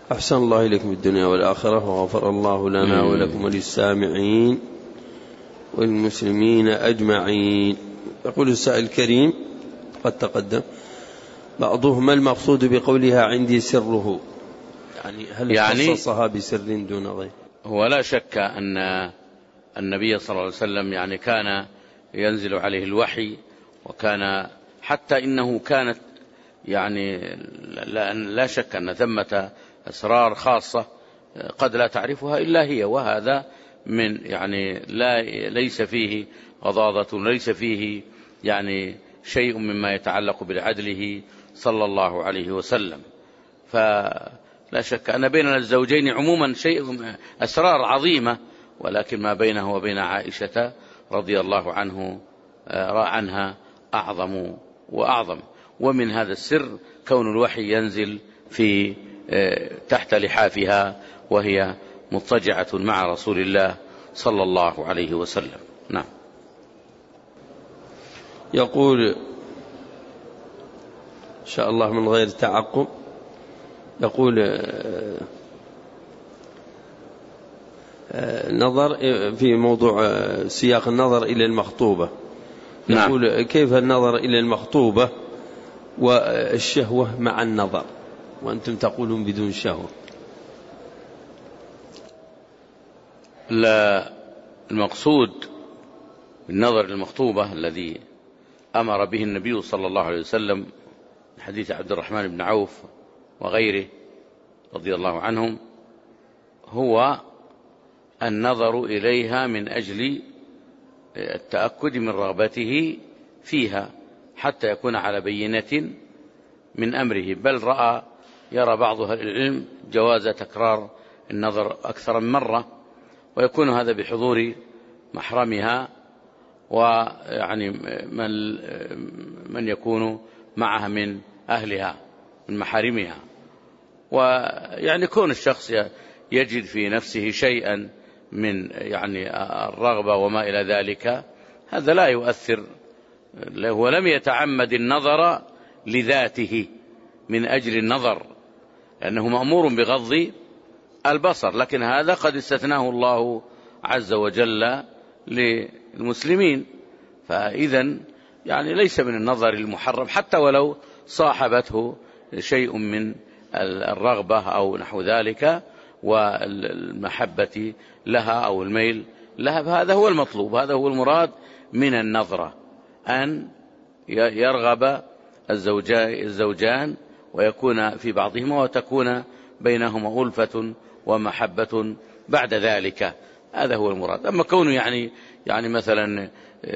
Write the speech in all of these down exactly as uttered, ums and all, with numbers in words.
أحسن الله إليكم الدنيا والآخرة، وغفر الله لنا ولكم وللسامعين والمسلمين أجمعين. يقول السائل الكريم قد تقدم بعضهم: ما المقصود بقولها عندي سره؟ يعني هل يعني خصصها بسر دون غير؟ هو لا شك أن النبي صلى الله عليه وسلم يعني كان ينزل عليه الوحي، وكان حتى إنه كانت يعني لا, لا شك أن ثمة أسرار خاصة قد لا تعرفها إلا هي، وهذا من يعني لا ليس فيه غضاضة، ليس فيه يعني شيء مما يتعلق بعدله صلى الله عليه وسلم. فلا شك أن بين الزوجين عموما شيء أسرار عظيمة، ولكن ما بينه وبين عائشة رضي الله عنه عنها أعظم وأعظم. ومن هذا السر كون الوحي ينزل في تحت لحافها وهي مضطجعة مع رسول الله صلى الله عليه وسلم. نعم. يقول إن شاء الله من غير تعقب، يقول نظر في موضوع سياق النظر إلى المخطوبة. يقول نعم. كيف النظر إلى المخطوبة والشهوة مع النظر وأنتم تقولون بدون شهوة؟ لا، المقصود بالنظر المخطوبة الذي أمر به النبي صلى الله عليه وسلم حديث عبد الرحمن بن عوف وغيره رضي الله عنهم هو النظر إليها من أجل التأكد من رغبته فيها حتى يكون على بينة من أمره، بل رأى يرى بعض أهل العلم جواز تكرار النظر أكثر من مرة، ويكون هذا بحضور محرمها ويعني من, من يكون معها من أهلها من محارمها. ويعني كون الشخص يجد في نفسه شيئا من يعني الرغبة وما إلى ذلك هذا لا يؤثر، هو لم يتعمد النظر لذاته من أجل النظر لأنه مأمور بغض البصر، لكن هذا قد استثناه الله عز وجل للمسلمين. فإذا يعني ليس من النظر المحرم حتى ولو صاحبته شيء من الرغبة أو نحو ذلك والمحبة لها أو الميل لها، فهذا هو المطلوب، هذا هو المراد من النظرة، أن يرغب الزوجان ويكون في بعضهما وتكون بينهما ألفة ومحبة بعد ذلك، هذا هو المراد. أما كونه يعني يعني مثلا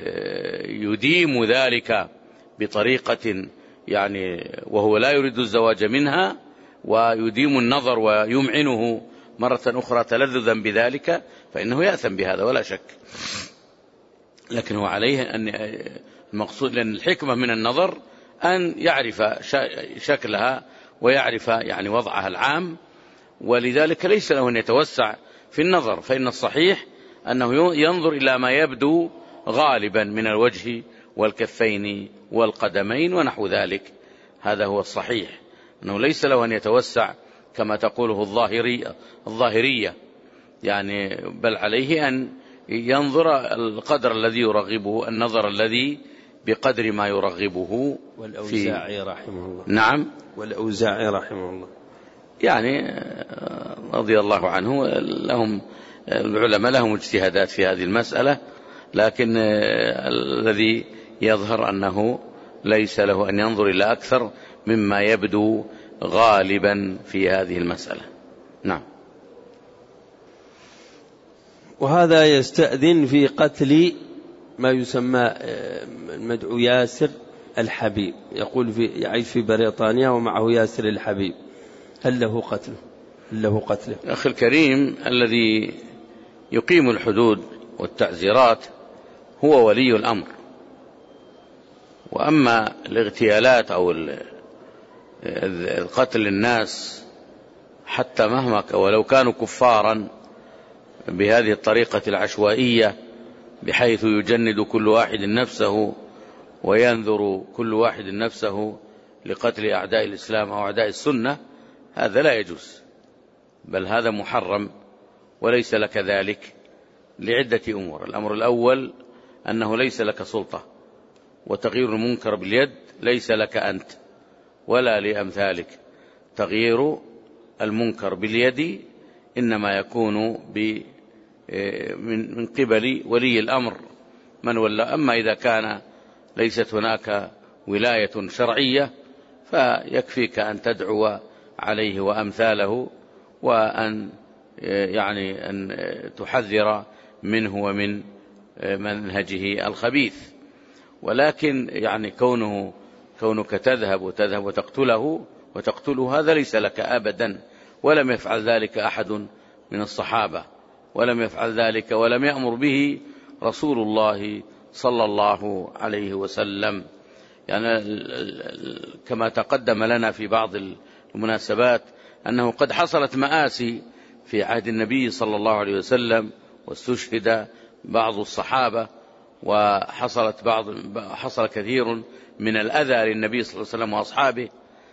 يديم ذلك بطريقة يعني وهو لا يريد الزواج منها ويديم النظر ويمعنه مرة أخرى تلذذا بذلك فإنه يأثم بهذا ولا شك. لكن هو عليه أن المقصود، لأن الحكمة من النظر أن يعرف شكلها ويعرف يعني وضعها العام، ولذلك ليس له أن يتوسع في النظر، فإن الصحيح أنه ينظر إلى ما يبدو غالبا من الوجه والكفين والقدمين ونحو ذلك، هذا هو الصحيح، أنه ليس له أن يتوسع كما تقوله الظاهرية الظاهرية يعني، بل عليه أن ينظر القدر الذي يرغبه، النظر الذي بقدر ما يرغبه. والأوزاعي رحمه الله. نعم. والأوزاعي رحمه الله يعني رضي الله عنه، لهم العلماء لهم اجتهادات في هذه المسألة، لكن الذي يظهر أنه ليس له أن ينظر إلى أكثر مما يبدو غالبا في هذه المسألة. نعم. وهذا يستأذن في قتل ما يسمى المدعو ياسر الحبيب، يقول في يعيش في بريطانيا ومعه ياسر الحبيب، هل له قتله؟ هل له قتله؟ أخي الكريم، الذي يقيم الحدود والتعزيرات هو ولي الأمر، وأما الاغتيالات أو القتل الناس حتى مهما ولو كانوا كفارا بهذه الطريقة العشوائية بحيث يجند كل واحد نفسه وينذر كل واحد نفسه لقتل أعداء الإسلام أو أعداء السنة، هذا لا يجوز، بل هذا محرم وليس لك ذلك لعدة أمور. الأمر الأول أنه ليس لك سلطة، وتغيير المنكر باليد ليس لك أنت ولا لأمثالك. تغيير المنكر باليد إنما يكون من قبل ولي الأمر من ولى. أما إذا كان ليست هناك ولاية شرعية فيكفيك أن تدعو عليه وأمثاله، وأن يعني أن تحذر منه ومن منهجه الخبيث. ولكن يعني كونه كونك تذهب وتذهب وتقتله وتقتله هذا ليس لك أبدا، ولم يفعل ذلك أحد من الصحابة، ولم يفعل ذلك ولم يأمر به رسول الله صلى الله عليه وسلم. يعني كما تقدم لنا في بعض المناسبات أنه قد حصلت مآسي في عهد النبي صلى الله عليه وسلم، واستشهد بعض الصحابة، وحصلت بعض حصل كثير من الأذى للنبي صلى الله عليه وسلم وأصحابه.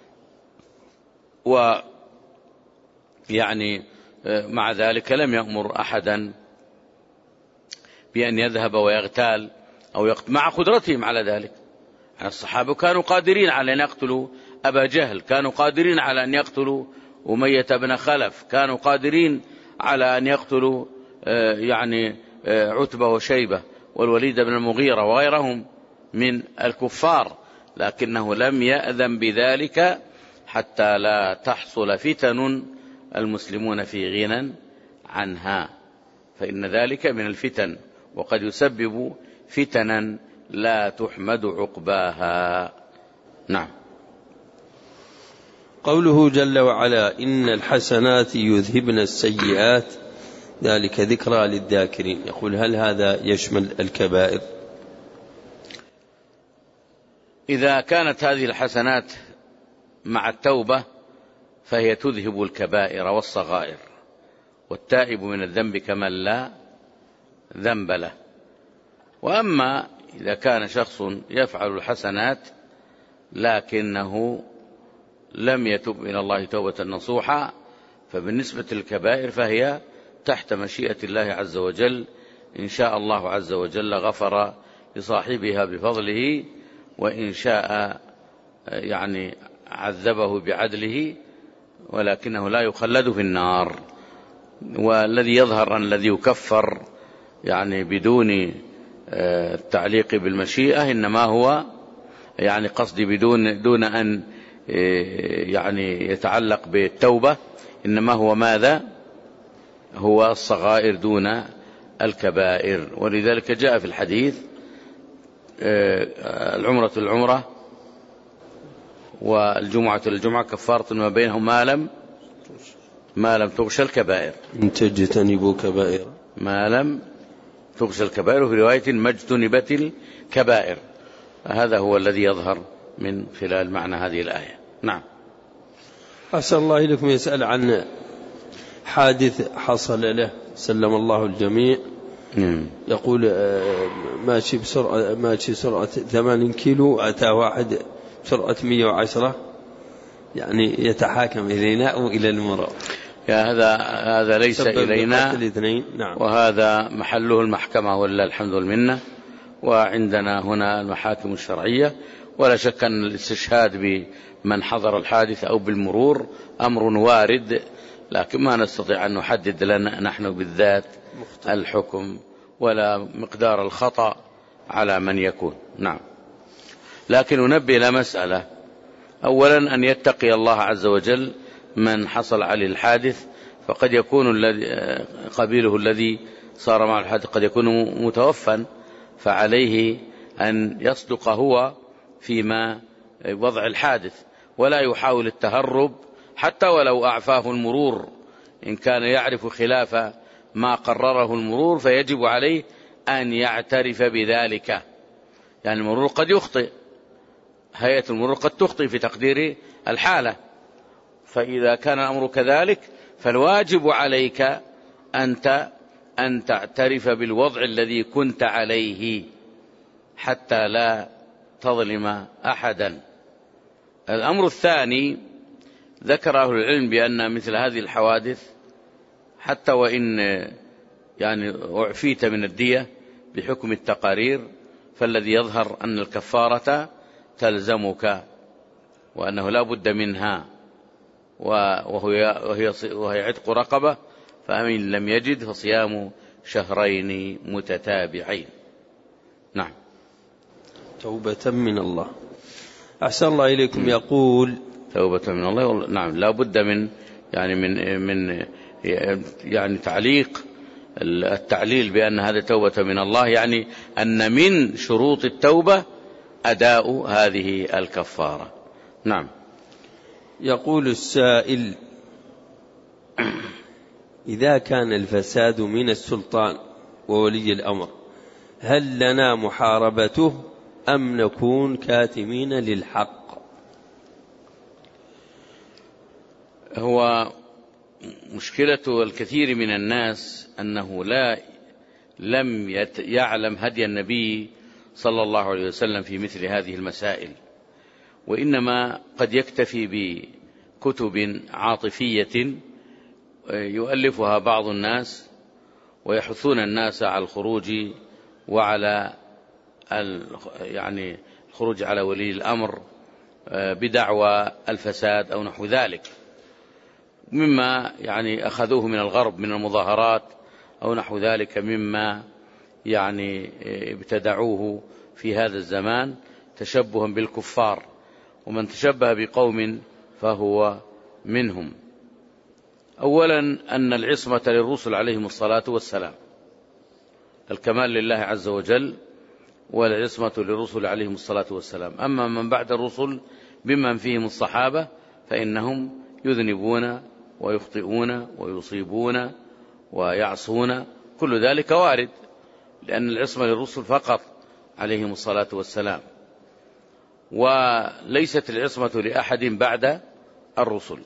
ويعني مع ذلك لم يأمر أحدا بأن يذهب ويغتال أو يقتل، مع قدرتهم على ذلك. الصحابة كانوا قادرين على أن يقتلوا أبا جهل، كانوا قادرين على أن يقتلوا أمية بن خلف، كانوا قادرين على أن يقتلوا يعني عتبة وشيبة والوليد بن المغيرة وغيرهم من الكفار، لكنه لم يأذن بذلك حتى لا تحصل فتن المسلمون في غنى عنها، فإن ذلك من الفتن، وقد يسبب فتنا لا تحمد عقباها. نعم. قوله جل وعلا إن الحسنات يذهبن السيئات ذلك ذكرى للذاكرين، يقول هل هذا يشمل الكبائر؟ إذا كانت هذه الحسنات مع التوبة فهي تذهب الكبائر والصغائر، والتائب من الذنب كمن لا ذنب له. وأما إذا كان شخص يفعل الحسنات لكنه لم يتب إلى الله توبة نصوحا، فبالنسبة للكبائر فهي تحت مشيئة الله عز وجل، إن شاء الله عز وجل غفر لصاحبها بفضله، وإن شاء يعني عذبه بعدله، ولكنه لا يخلد في النار. والذي يظهر أن الذي يكفر يعني بدون التعليق بالمشيئة إنما هو يعني قصدي بدون دون أن يعني يتعلق بالتوبة، إنما هو ماذا؟ هو الصغائر دون الكبائر. ولذلك جاء في الحديث العمرة العمرة والجمعة الجمعة كفارة ما بينهم ما لم ما لم تغش الكبائر، إن تجتنبوا كبائر ما لم تغش الكبائر، في رواية ما اجتنبت الكبائر. هذا هو الذي يظهر من خلال معنى هذه الآية. نعم. أسأل الله لكم يسأل عن حادث حصل له سلم الله الجميع. مم. يقول ماشي بسرعة ماشي سرعة ثمانين كيلو، أتى واحد سرعة مئة وعشرة، يعني يتحاكم إلينا أو إلى المرور. يا هذا هذا ليس إلينا. نعم. وهذا محله المحكمة ولا الحمد لله، وعندنا هنا المحاكم الشرعية. ولا شك أن الاستشهاد بمن حضر الحادث أو بالمرور أمر وارد، لكن ما نستطيع أن نحدد لنا نحن بالذات الحكم ولا مقدار الخطأ على من يكون. نعم. لكن ننبه إلى مسألة، أولا أن يتقي الله عز وجل من حصل عليه الحادث، فقد يكون الذي قبيله الذي صار مع الحادث قد يكون متوفا، فعليه أن يصدق هو فيما وضع الحادث، ولا يحاول التهرب حتى ولو أعفاه المرور. إن كان يعرف خلاف ما قرره المرور فيجب عليه أن يعترف بذلك. يعني المرور قد يخطئ، هيئة المرور قد تخطئ في تقدير الحالة، فإذا كان الأمر كذلك فالواجب عليك أنت أن تعترف بالوضع الذي كنت عليه حتى لا تظلم أحدا. الأمر الثاني، ذكر أهل العلم بأن مثل هذه الحوادث حتى وإن يعني أعفيت من الدية بحكم التقارير، فالذي يظهر أن الكفارة تلزمك وأنه لا بد منها، وهي, وهي, وهي عتق رقبة، فمن لم يجد فصيام شهرين متتابعين. نعم. توبة من الله. أحسن الله إليكم. يقول توبة من الله. نعم، لا بد من يعني من من يعني تعليق التعليل بأن هذا توبة من الله، يعني أن من شروط التوبة أداء هذه الكفارة. نعم. يقول السائل: إذا كان الفساد من السلطان وولي الأمر، هل لنا محاربته أم نكون كاتمين للحق؟ هو مشكلة الكثير من الناس أنه لا لم يعلم هدي النبي صلى الله عليه وسلم في مثل هذه المسائل، وإنما قد يكتفي بكتب عاطفية يؤلفها بعض الناس ويحثون الناس على الخروج وعلى يعني الخروج على ولي الأمر بدعوى الفساد أو نحو ذلك، مما يعني أخذوه من الغرب من المظاهرات أو نحو ذلك، مما يعني ابتدعوه في هذا الزمان تشبها بالكفار، ومن تشبه بقوم فهو منهم. أولا أن العصمة للرسل عليهم الصلاة والسلام، الكمال لله عز وجل، والعصمة للرسل عليهم الصلاة والسلام. أما من بعد الرسل بمن فيهم الصحابة فإنهم يذنبون ويخطئون ويصيبون ويعصون، كل ذلك وارد، لأن العصمة للرسل فقط عليهم الصلاة والسلام، وليست العصمة لأحد بعد الرسل.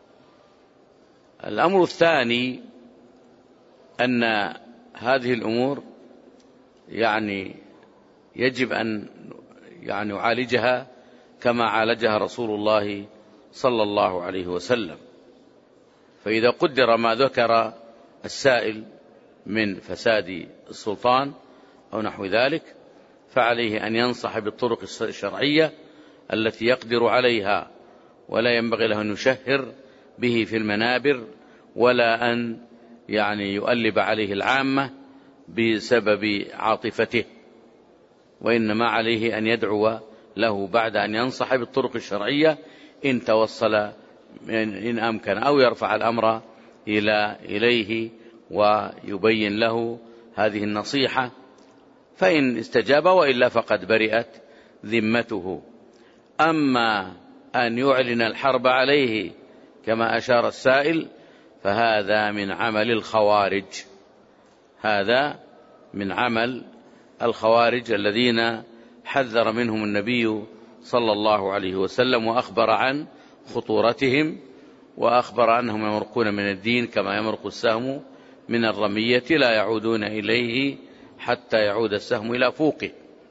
الأمر الثاني أن هذه الأمور يعني يجب أن يعني نعالجها كما عالجها رسول الله صلى الله عليه وسلم. فإذا قدر ما ذكر السائل من فساد السلطان أو نحو ذلك، فعليه أن ينصح بالطرق الشرعية التي يقدر عليها، ولا ينبغي له أن يشهر به في المنابر، ولا أن يعني يؤلب عليه العامة بسبب عاطفته، وإنما عليه أن يدعو له بعد أن ينصح بالطرق الشرعية إن توصل إن أمكن، أو يرفع الأمر إلى إليه ويبين له هذه النصيحة، فإن استجاب، وإلا فقد برئت ذمته. أما أن يعلن الحرب عليه كما أشار السائل فهذا من عمل الخوارج، هذا من عمل الخوارج الذين حذر منهم النبي صلى الله عليه وسلم، وأخبر عن خطورتهم، وأخبر أنهم يمرقون من الدين كما يمرق السهم من الرمية، لا يعودون إليه حتى يعود السهم إلى فوقه.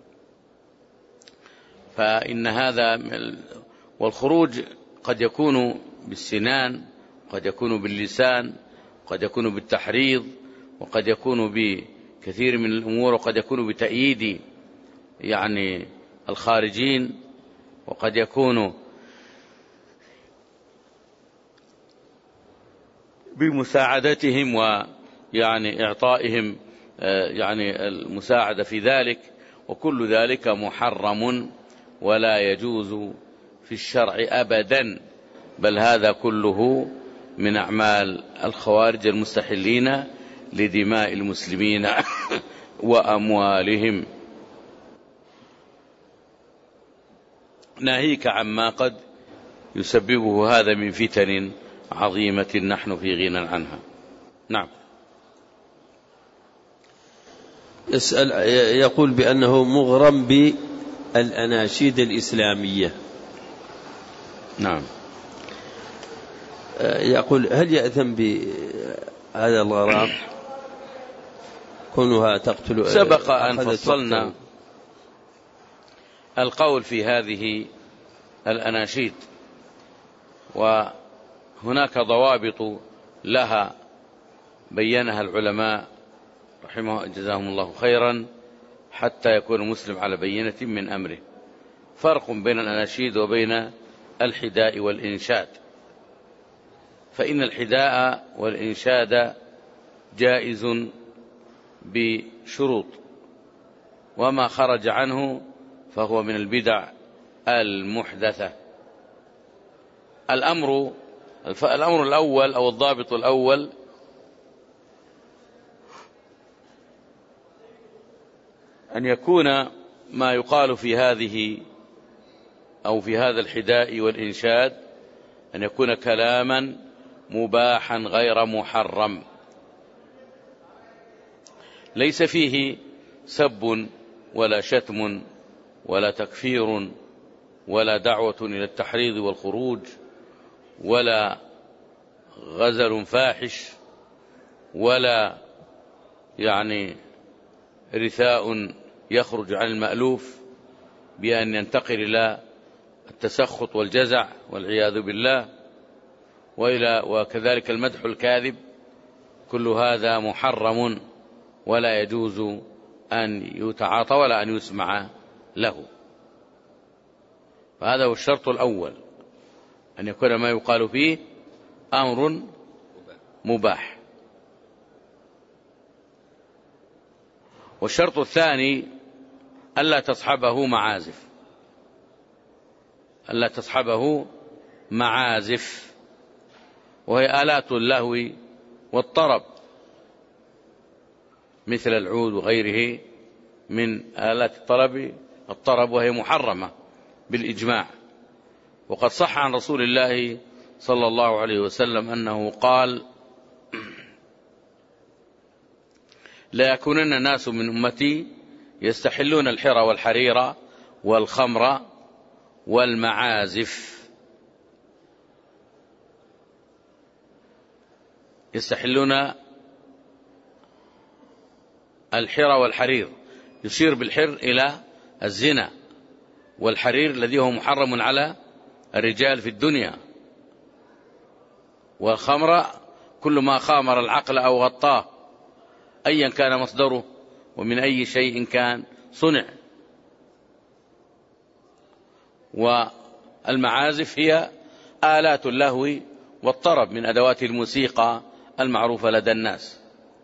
فإن هذا، والخروج قد يكون بالسنان، قد يكون باللسان، قد يكون بالتحريض، وقد يكون بكثير من الأمور، وقد يكون بتأييد يعني الخارجين، وقد يكون بمساعدتهم ويعني إعطائهم يعني المساعدة في ذلك، وكل ذلك محرم ولا يجوز في الشرع أبدا، بل هذا كله من أعمال الخوارج المستحلين لدماء المسلمين وأموالهم. ناهيك عما قد يسببه هذا من فتن عظيمة نحن في غنى عنها. نعم. يسأل يقول بأنه مغرم بالأناشيد الإسلامية. نعم. يقول: هل يأثم بهذا الغرام كونها تقتل؟ سبق أن فصلنا القول في هذه الأناشيد، وهناك ضوابط لها بينها العلماء رحمه جزاهم الله خيرا حتى يكون المسلم على بينة من أمره. فرق بين الأناشيد وبين الحداء والإنشاد، فإن الحداء والإنشاد جائز بشروط، وما خرج عنه فهو من البدع المحدثة. الأمر الأمر الأول أو الضابط الأول أن يكون ما يقال في هذه أو في هذا الحداء والإنشاد أن يكون كلاما مباحا غير محرم، ليس فيه سب ولا شتم ولا تكفير ولا دعوة إلى التحريض والخروج ولا غزل فاحش ولا يعني رثاء يخرج عن المألوف بأن ينتقل إلى التسخط والجزع والعياذ بالله، وإلى وكذلك المدح الكاذب. كل هذا محرم ولا يجوز أن يتعاطى ولا أن يسمع له. فهذا هو الشرط الأول، أن يكون ما يقال فيه أمر مباح. والشرط الثاني ألا تصحبه معازف، ألا تصحبه معازف وهي آلات اللهو والطرب مثل العود وغيره من آلات الطرب الطرب وهي محرمة بالإجماع. وقد صح عن رسول الله صلى الله عليه وسلم أنه قال: لا يكونن ناس من أمتي يستحلون الحر والحرير والخمر والمعازف. يستحلون الحر والحرير، يشير بالحر إلى الزنا، والحرير الذي هو محرم على الرجال في الدنيا، والخمر كل ما خامر العقل أو غطاه أيا كان مصدره ومن أي شيء كان صنع. والمعازف هي آلات اللهو والطرب من أدوات الموسيقى المعروفة لدى الناس،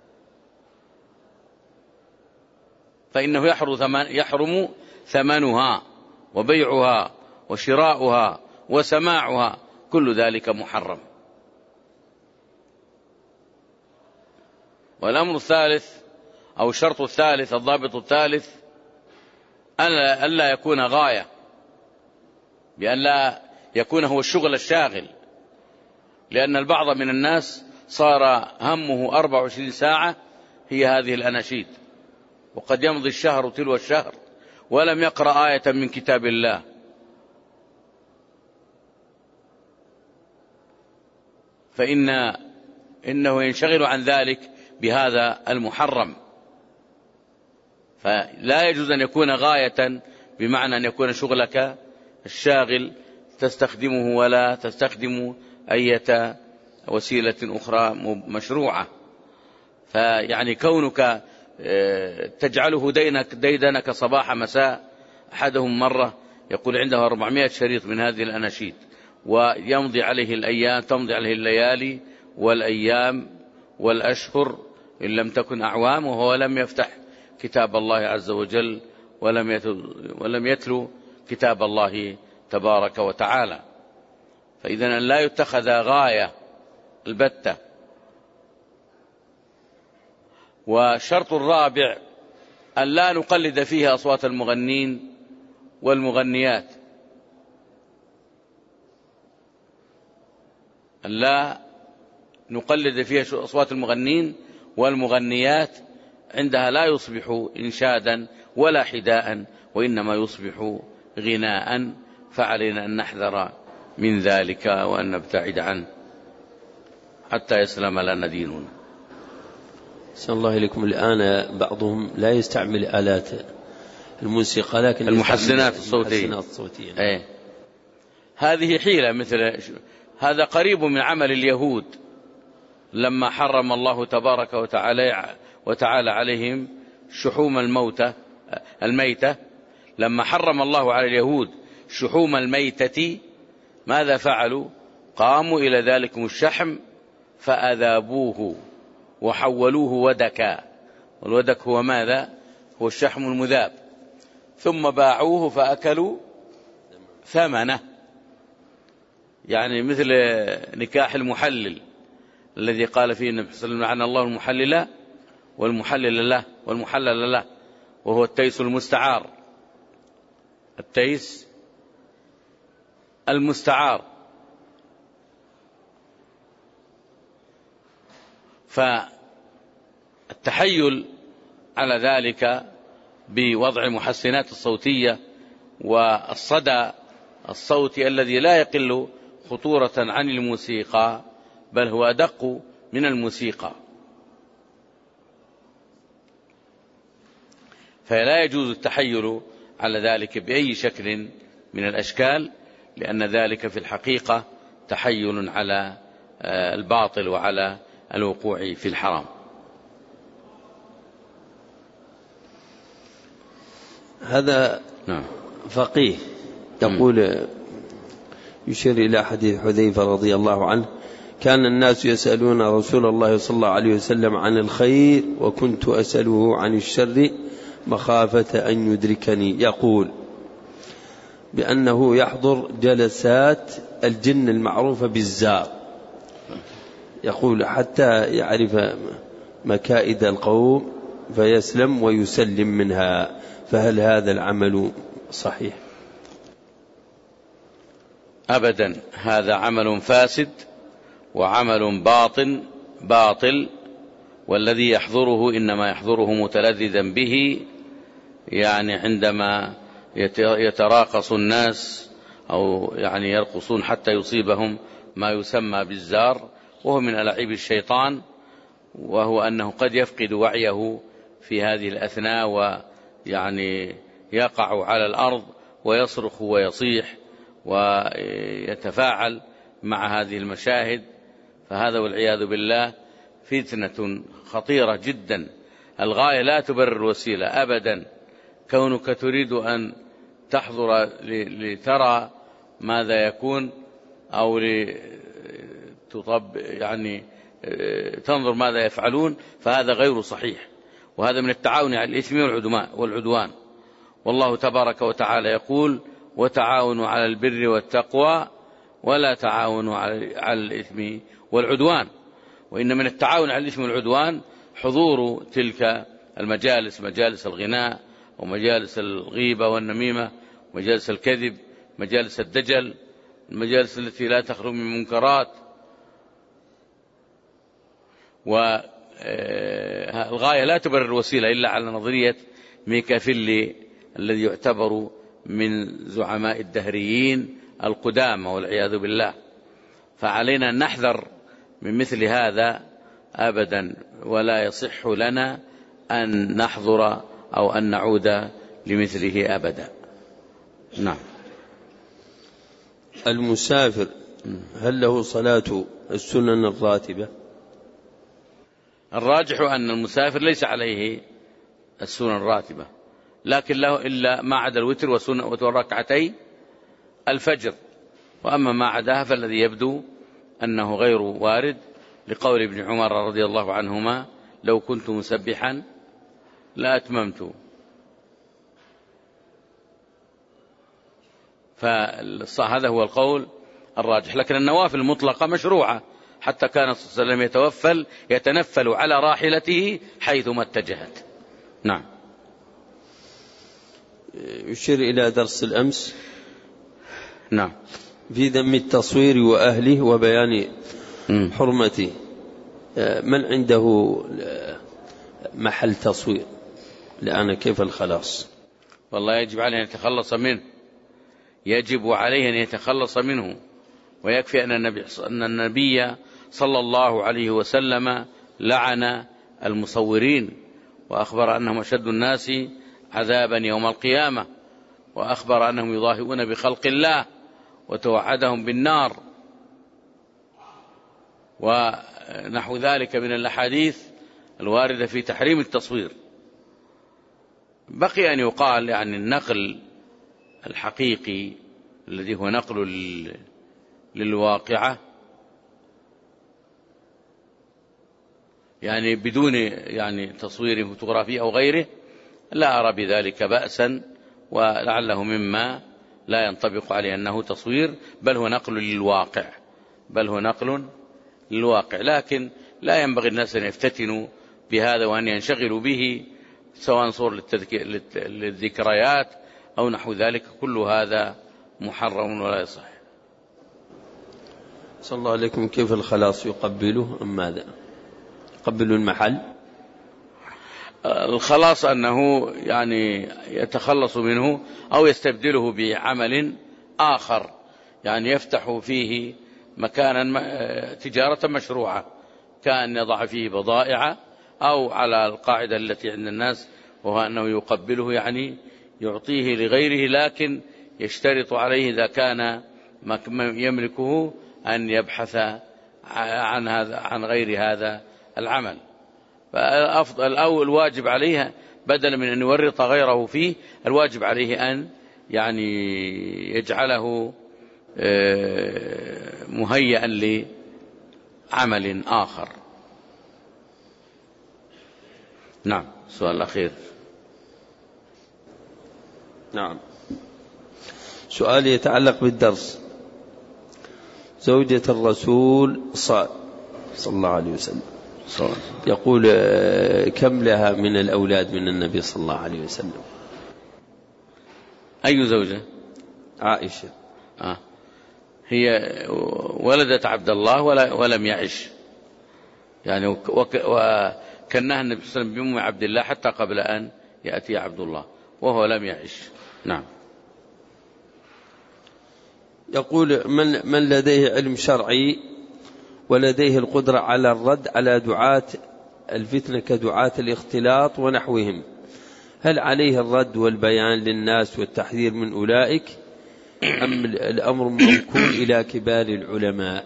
فإنه يحرم ثمنها وبيعها وشراؤها وسماعها، كل ذلك محرم. والأمر الثالث أو الشرط الثالث الضابط الثالث ألا يكون غاية، بأن لا يكون هو الشغل الشاغل، لأن البعض من الناس صار همه أربع وعشرين ساعة هي هذه الأناشيد، وقد يمضي الشهر تلو الشهر ولم يقرأ آية من كتاب الله. فإن إنه ينشغل عن ذلك بهذا المحرم. فلا يجوز أن يكون غاية بمعنى أن يكون شغلك الشاغل تستخدمه ولا تستخدم أي وسيلة أخرى مشروعة. فيعني كونك تجعله دينك ديدنك صباح مساء. أحدهم مرة يقول عنده أربعمائة شريط من هذه الأناشيد، ويمضي عليه الأيام تمضي عليه الليالي والأيام والأشهر إن لم تكن أعوام، وهو لم يفتح كتاب الله عز وجل ولم ولم يتلو كتاب الله تبارك وتعالى. فإذا أن لا يتخذ غاية البتة. والشرط الرابع أن لا نقلد فيها أصوات المغنين والمغنيات، أن لا نقلد فيها أصوات المغنين والمغنيات، عندها لا يصبح إنشادا ولا حداء، وإنما يصبح غناء. فعلينا أن نحذر من ذلك وأن نبتعد عنه حتى يسلم لنا ديننا. أحسن الله إليكم. الآن بعضهم لا يستعمل آلات الموسيقى لكن المحسنات الصوتية, المحسنات الصوتية. أيه. هذه حيلة، مثل هذا قريب من عمل اليهود لما حرم الله تبارك وتعالى, وتعالى عليهم شحوم الموتى الميتة، لما حرم الله على اليهود شحوم الميتة ماذا فعلوا؟ قاموا إلى ذلكم الشحم فأذابوه وحولوه ودكا، والودك هو ماذا؟ هو الشحم المذاب، ثم باعوه فأكلوا ثمنه، يعني مثل نكاح المحلل الذي قال فيه النبي صلى الله عليه وسلم لعن الله المحلل والمحلل له والمحلل له، وهو التيس المستعار، التيس المستعار. فالتحيل على ذلك بوضع المحسنات الصوتية والصدى الصوتي الذي لا يقل خطورة عن الموسيقى بل هو أدق من الموسيقى، فلا يجوز التحيل على ذلك بأي شكل من الأشكال، لأن ذلك في الحقيقة تحيل على الباطل وعلى الوقوع في الحرام. هذا فقيه يقول، يشير إلى حديث حذيفة رضي الله عنه: كان الناس يسألون رسول الله صلى الله عليه وسلم عن الخير وكنت أسأله عن الشر مخافة أن يدركني، يقول بأنه يحضر جلسات الجن المعروفة بالزار، يقول حتى يعرف مكائد القوم فيسلم ويسلم منها. فهل هذا العمل صحيح؟ أبدا، هذا عمل فاسد وعمل باطل باطل، والذي يحضره إنما يحضره متلذذا به، يعني عندما يتراقص الناس أو يعني يرقصون حتى يصيبهم ما يسمى بالزار، وهو من ألاعيب الشيطان، وهو أنه قد يفقد وعيه في هذه الأثناء ويعني يقع على الأرض ويصرخ ويصيح ويتفاعل مع هذه المشاهد، فهذا والعياذ بالله فتنة خطيرة جدا. الغاية لا تبرر الوسيلة أبدا. كونك تريد أن تحضر لترى ماذا يكون أو لتطب يعني تنظر ماذا يفعلون، فهذا غير صحيح، وهذا من التعاون على الإثم والعدوان. والله تبارك وتعالى يقول: وتعاونوا على البر والتقوى ولا تعاونوا على الإثم والعدوان. وإن من التعاون على الإثم والعدوان حضور تلك المجالس، مجالس الغناء ومجالس الغيبة والنميمة ومجالس الكذب، مجالس الدجل، المجالس التي لا تخلو من منكرات. والغاية لا تبرر الوسيلة إلا على نظرية ميكافيلي الذي يعتبر من زعماء الدهريين القدامى والعياذ بالله. فعلينا أن نحذر من مثل هذا أبدا، ولا يصح لنا أن نحضر أو أن نعود لمثله أبدا. نعم. المسافر هل له صلاة السنن الراتبة؟ الراجح أن المسافر ليس عليه السنن الراتبة، لكن له إلا ما عدا الوتر وسنة وركعتي الفجر، وأما ما عداها فالذي يبدو أنه غير وارد، لقول ابن عمر رضي الله عنهما: لو كنت مسبحا لأتممت. فهذا هو القول الراجح. لكن النوافل المطلقة مشروعة، حتى كان صلى الله عليه وسلم يتوفل يتنفل على راحلته حيثما اتجهت. نعم. يشير إلى درس الأمس نعم في ذم التصوير وأهله وبيان حرمته. من عنده محل تصوير الآن كيف الخلاص؟ والله يجب عليه أن يتخلص منه، يجب عليه أن يتخلص منه، ويكفي أن النبي, أن النبي صلى الله عليه وسلم لعن المصورين، وأخبر أنهم أشد الناس عذابا يوم القيامة، وأخبر أنهم يضاهئون بخلق الله، وتوعدهم بالنار. ونحو ذلك من الأحاديث الواردة في تحريم التصوير. بقي أن يقال يعني النقل الحقيقي الذي هو نقل للواقعة يعني بدون يعني تصوير فوتوغرافي أو غيره، لا أرى بذلك بأسا، ولعله مما لا ينطبق عليه أنه تصوير، بل هو نقل للواقع بل هو نقل للواقع لكن لا ينبغي الناس أن يفتتنوا بهذا وأن ينشغلوا به، سواء صور للذكريات أو نحو ذلك، كل هذا محرم ولا يصح. صلى الله عليكم. كيف الخلاص، يقبله أم ماذا؟ يقبل المحل؟ الخلاص أنه يعني يتخلص منه أو يستبدله بعمل آخر، يعني يفتح فيه مكانا تجارة مشروعة، كأن يضع فيه بضائع، أو على القاعدة التي عند الناس وهو أنه يقبله يعني يعطيه لغيره، لكن يشترط عليه إذا كان يملكه أن يبحث عن هذا عن غير هذا العمل. فالأفضل أو الواجب عليه بدلا من أن يورط غيره فيه، الواجب عليه أن يعني يجعله مهيئا لعمل آخر. نعم. السؤال الأخير. نعم. سؤال يتعلق بالدرس. زوجة الرسول صلى الله عليه وسلم يقول كم لها من الأولاد من النبي صلى الله عليه وسلم؟ أي زوجة؟ عائشة. آه. هي ولدت عبد الله ولم يعش، يعني وكنها النبي صلى الله عليه وسلم بأم عبد الله حتى قبل أن يأتي عبد الله وهو لم يعش. نعم. يقول من من لديه علم شرعي ولديه القدرة على الرد على دعاة الفتنة كدعاة الاختلاط ونحوهم، هل عليه الرد والبيان للناس والتحذير من أولئك، أم الأمر موكول إلى كبار العلماء؟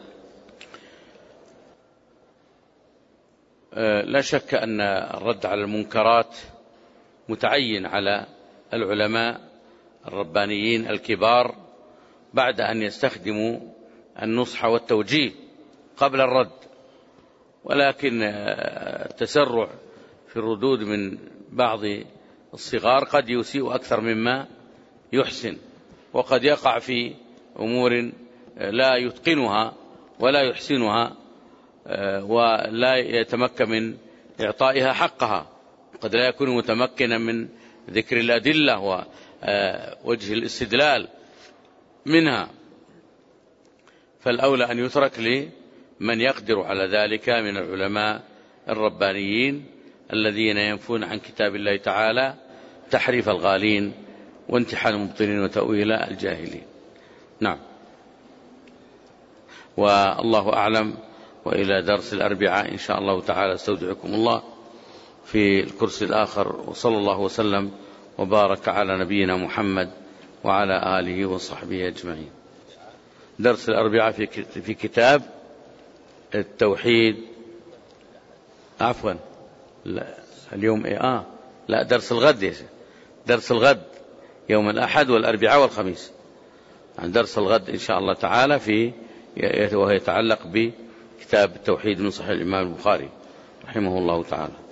لا شك أن الرد على المنكرات متعين على العلماء الربانيين الكبار بعد أن يستخدموا النصح والتوجيه قبل الرد، ولكن التسرع في الردود من بعض الصغار قد يسيء أكثر مما يحسن، وقد يقع في أمور لا يتقنها ولا يحسنها ولا يتمكن من إعطائها حقها، قد لا يكون متمكنا من ذكر الأدلة ووجه الاستدلال منها، فالأولى أن يترك لمن يقدر على ذلك من العلماء الربانيين الذين ينفون عن كتاب الله تعالى تحريف الغالين وانتحال المبطلين وتأويل الجاهلين. نعم. والله أعلم، وإلى درس الأربعاء إن شاء الله تعالى استودعكم الله في الكرسي الآخر، وصلى الله وسلم وبارك على نبينا محمد وعلى آله وصحبه أجمعين. درس الأربعاء في كتاب التوحيد، عفوا لا اليوم إيه آه لا درس الغد يا شيخ. درس الغد يوم الأحد والأربعاء والخميس، عن درس الغد إن شاء الله تعالى في وهو يتعلق بكتاب التوحيد من صحيح الإمام البخاري رحمه الله تعالى.